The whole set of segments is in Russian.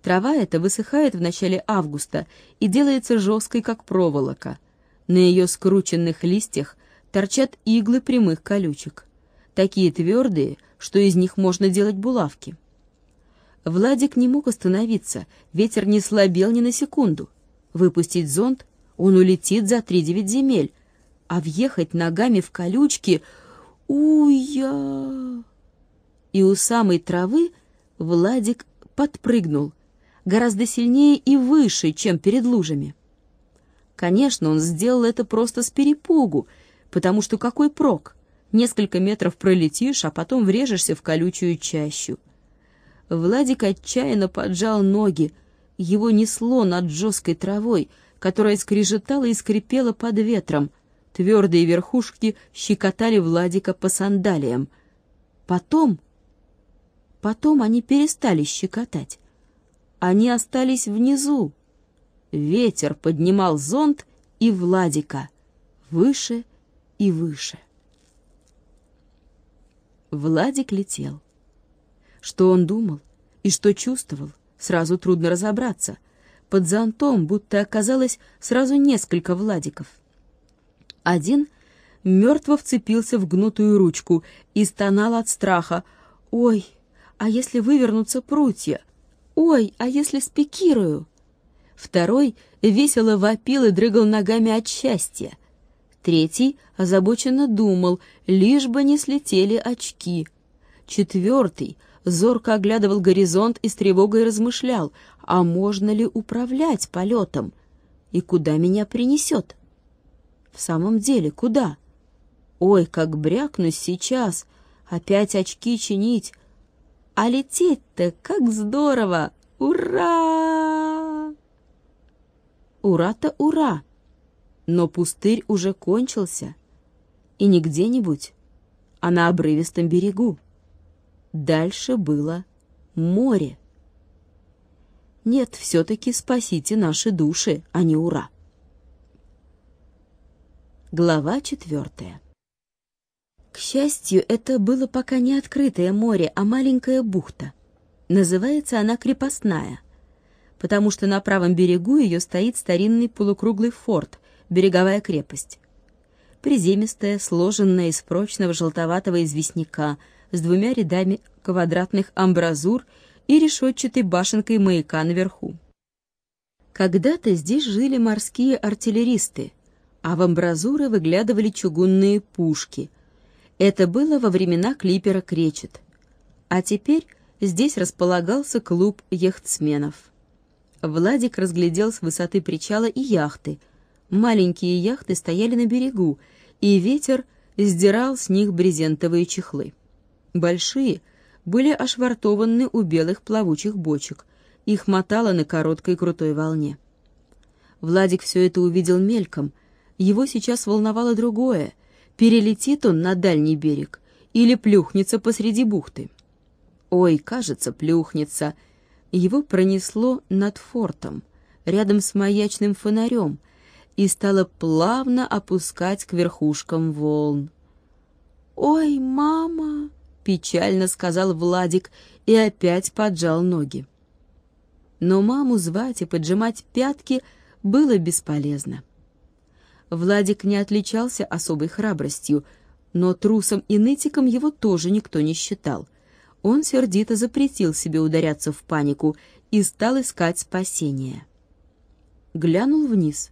Трава эта высыхает в начале августа и делается жесткой, как проволока. На ее скрученных листьях торчат иглы прямых колючек, такие твердые, что из них можно делать булавки. Владик не мог остановиться, ветер не слабел ни на секунду. Выпустить зонт — он улетит за 3-9 земель, а въехать ногами в колючки — уя! И у самой травы Владик подпрыгнул, гораздо сильнее и выше, чем перед лужами. Конечно, он сделал это просто с перепугу, потому что какой прок? Несколько метров пролетишь, а потом врежешься в колючую чащу. Владик отчаянно поджал ноги, его несло над жесткой травой, которая скрежетала и скрипела под ветром. Твердые верхушки щекотали Владика по сандалиям. Потом они перестали щекотать. Они остались внизу. Ветер поднимал зонт и Владика выше и выше. Владик летел. Что он думал и что чувствовал, сразу трудно разобраться. Под зонтом будто оказалось сразу несколько Владиков. Один мертво вцепился в гнутую ручку и стонал от страха. «Ой, а если вывернутся прутья? Ой, а если спикирую?» Второй весело вопил и дрыгал ногами от счастья. Третий озабоченно думал, лишь бы не слетели очки. Четвертый зорко оглядывал горизонт и с тревогой размышлял, а можно ли управлять полетом? И куда меня принесет? В самом деле, куда? Ой, как брякнусь сейчас, опять очки чинить. А лететь-то как здорово! Ура! Ура-то ура! Но пустырь уже кончился. И не где-нибудь, а на обрывистом берегу. Дальше было море. Нет, все-таки спасите наши души, а не ура. Глава 4. К счастью, это было пока не открытое море, а маленькая бухта. Называется она Крепостная, потому что на правом берегу ее стоит старинный полукруглый форт, береговая крепость. Приземистая, сложенная из прочного желтоватого известняка, с 2 рядами квадратных амбразур и решетчатой башенкой маяка наверху. Когда-то здесь жили морские артиллеристы, а в амбразуры выглядывали чугунные пушки. Это было во времена клипера «Кречет». А теперь здесь располагался клуб яхтсменов. Владик разглядел с высоты причала и яхты. Маленькие яхты стояли на берегу, и ветер сдирал с них брезентовые чехлы. Большие были ошвартованы у белых плавучих бочек. Их мотало на короткой крутой волне. Владик все это увидел мельком. Его сейчас волновало другое. Перелетит он на дальний берег или плюхнется посреди бухты? Ой, кажется, плюхнется. Его пронесло над фортом, рядом с маячным фонарем, и стало плавно опускать к верхушкам волн. «Ой, мама!» — печально сказал Владик и опять поджал ноги. Но маму звать и поджимать пятки было бесполезно. Владик не отличался особой храбростью, но трусом и нытиком его тоже никто не считал. Он сердито запретил себе ударяться в панику и стал искать спасения. Глянул вниз.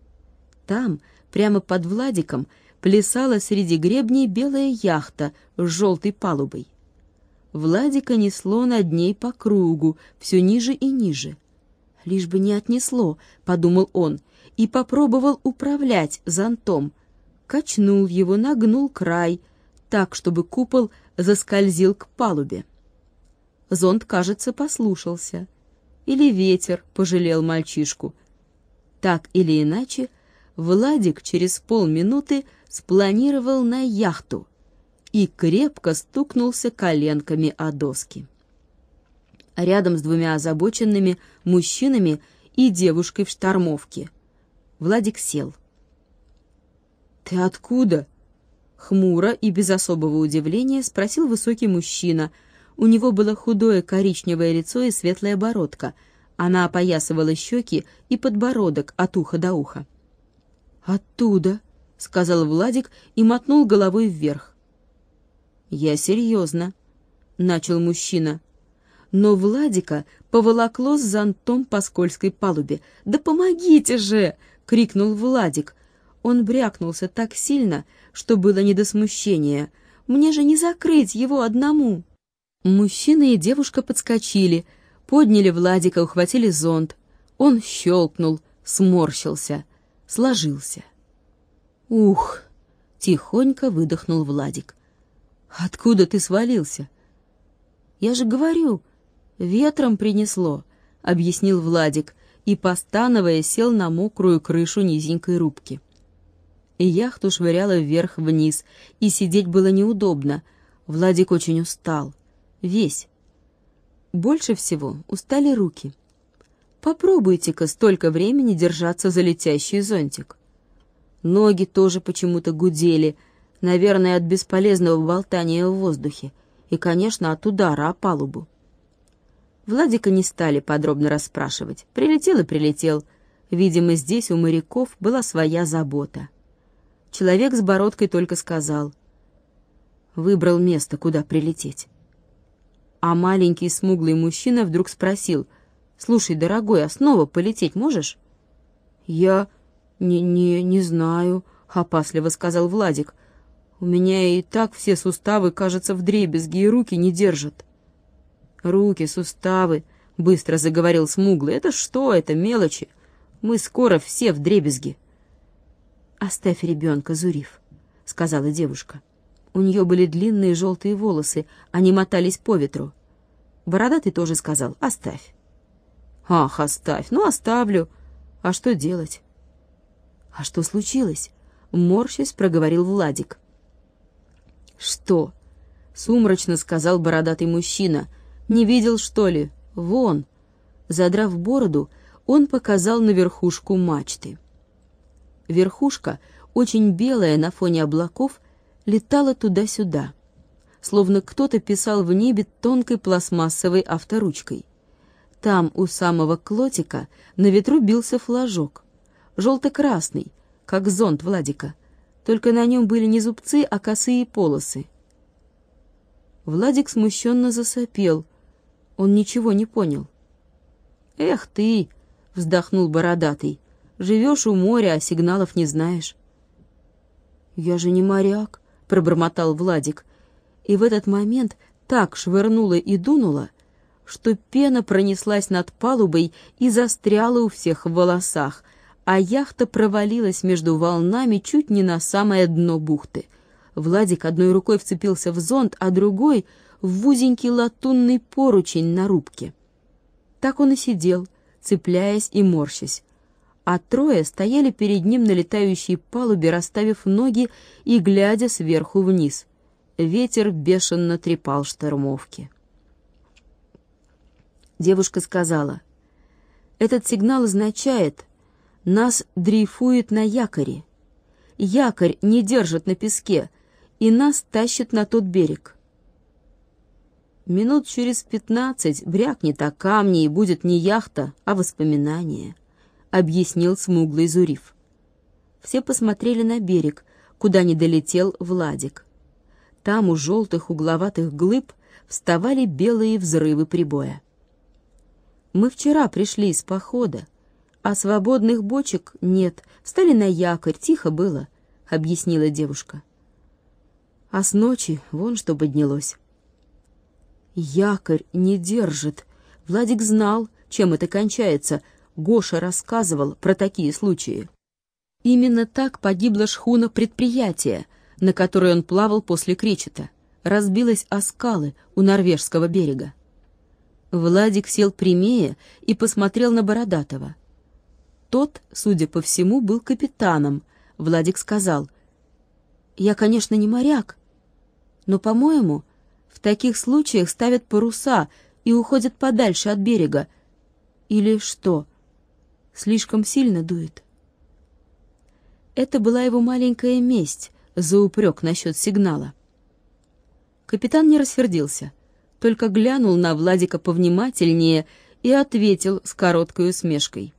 Там, прямо под Владиком, плясала среди гребней белая яхта с желтой палубой. Владика несло над ней по кругу, все ниже и ниже. «Лишь бы не отнесло», — подумал он, и попробовал управлять зонтом. Качнул его, нагнул край, так, чтобы купол заскользил к палубе. Зонт, кажется, послушался. Или ветер пожалел мальчишку. Так или иначе, Владик через полминуты спланировал на яхту и крепко стукнулся коленками о доски. Рядом с 2 озабоченными мужчинами и девушкой в штормовке. Владик сел. «Ты откуда?» — хмуро и без особого удивления спросил высокий мужчина. У него было худое коричневое лицо и светлая бородка, Она опоясывала щеки и подбородок от уха до уха. «Оттуда», — сказал Владик и мотнул головой вверх. «Я серьезно», — начал мужчина. Но Владика поволокло с зонтом по скользкой палубе. «Да помогите же!» — крикнул Владик. Он брякнулся так сильно, что было не до смущения. «Мне же не закрыть его одному!» Мужчина и девушка подскочили, подняли Владика, ухватили зонт. Он щелкнул, сморщился, сложился. «Ух!» — тихонько выдохнул Владик. «Откуда ты свалился?» «Я же говорю, ветром принесло», — объяснил Владик и, постановая, сел на мокрую крышу низенькой рубки. И яхту швыряло вверх-вниз, и сидеть было неудобно. Владик очень устал. Весь. Больше всего устали руки. Попробуйте-ка столько времени держаться за летящий зонтик. Ноги тоже почему-то гудели, наверное, от бесполезного болтания в воздухе и, конечно, от удара о палубу. Владика не стали подробно расспрашивать. Прилетел и прилетел. Видимо, здесь у моряков была своя забота. Человек с бородкой только сказал. Выбрал место, куда прилететь. А маленький смуглый мужчина вдруг спросил. «Слушай, дорогой, а снова полететь можешь?» «Я не знаю», — опасливо сказал Владик. «У меня и так все суставы, кажется, вдребезги, и руки не держат». «Руки, суставы», — быстро заговорил смуглый. «Это что? Это мелочи. Мы скоро все вдребезги». «Оставь ребенка, Зуриф», — сказала девушка. У нее были длинные желтые волосы, они мотались по ветру. Бородатый тоже сказал: «Оставь». «Ах, оставь, ну оставлю. А что делать?» «А что случилось?» — морщась проговорил Владик. «Что?» — сумрачно сказал бородатый мужчина. «Не видел, что ли? Вон!» Задрав бороду, он показал на верхушку мачты. Верхушка, очень белая на фоне облаков, летала туда-сюда, словно кто-то писал в небе тонкой пластмассовой авторучкой. Там, у самого клотика, на ветру бился флажок, желто-красный, как зонт Владика, только на нем были не зубцы, а косые полосы. Владик смущенно засопел, он ничего не понял. «Эх ты!» — вздохнул бородатый. «Живешь у моря, а сигналов не знаешь». «Я же не моряк», — пробормотал Владик. И в этот момент так швырнуло и дунуло, что пена пронеслась над палубой и застряла у всех в волосах, а яхта провалилась между волнами чуть не на самое дно бухты. Владик одной рукой вцепился в зонт, а другой — в узенький латунный поручень на рубке. Так он и сидел, цепляясь и морщась. А трое стояли перед ним на летающей палубе, расставив ноги и глядя сверху вниз. Ветер бешено трепал штормовки. Девушка сказала: «Этот сигнал означает, нас дрейфует на якоре. Якорь не держит на песке, и нас тащит на тот берег. Минут через 15 брякнет о камни, и будет не яхта, а воспоминание», — объяснил смуглый Зуриф. Все посмотрели на берег, куда не долетел Владик. Там у желтых угловатых глыб вставали белые взрывы прибоя. «Мы вчера пришли из похода, а свободных бочек нет, встали на якорь, тихо было», — объяснила девушка. «А с ночи вон что поднялось». «Якорь не держит». Владик знал, чем это кончается. Гоша рассказывал про такие случаи. Именно так погибла шхуна предприятия, на которой он плавал после кречета. Разбилась о скалы у норвежского берега. Владик сел прямее и посмотрел на Бородатого. Тот, судя по всему, был капитаном. Владик сказал: «Я, конечно, не моряк, но, по-моему, в таких случаях ставят паруса и уходят подальше от берега. Или что? Слишком сильно дует». Это была его маленькая месть за упрек насчет сигнала. Капитан не рассердился, только глянул на Владика повнимательнее и ответил с короткой усмешкой.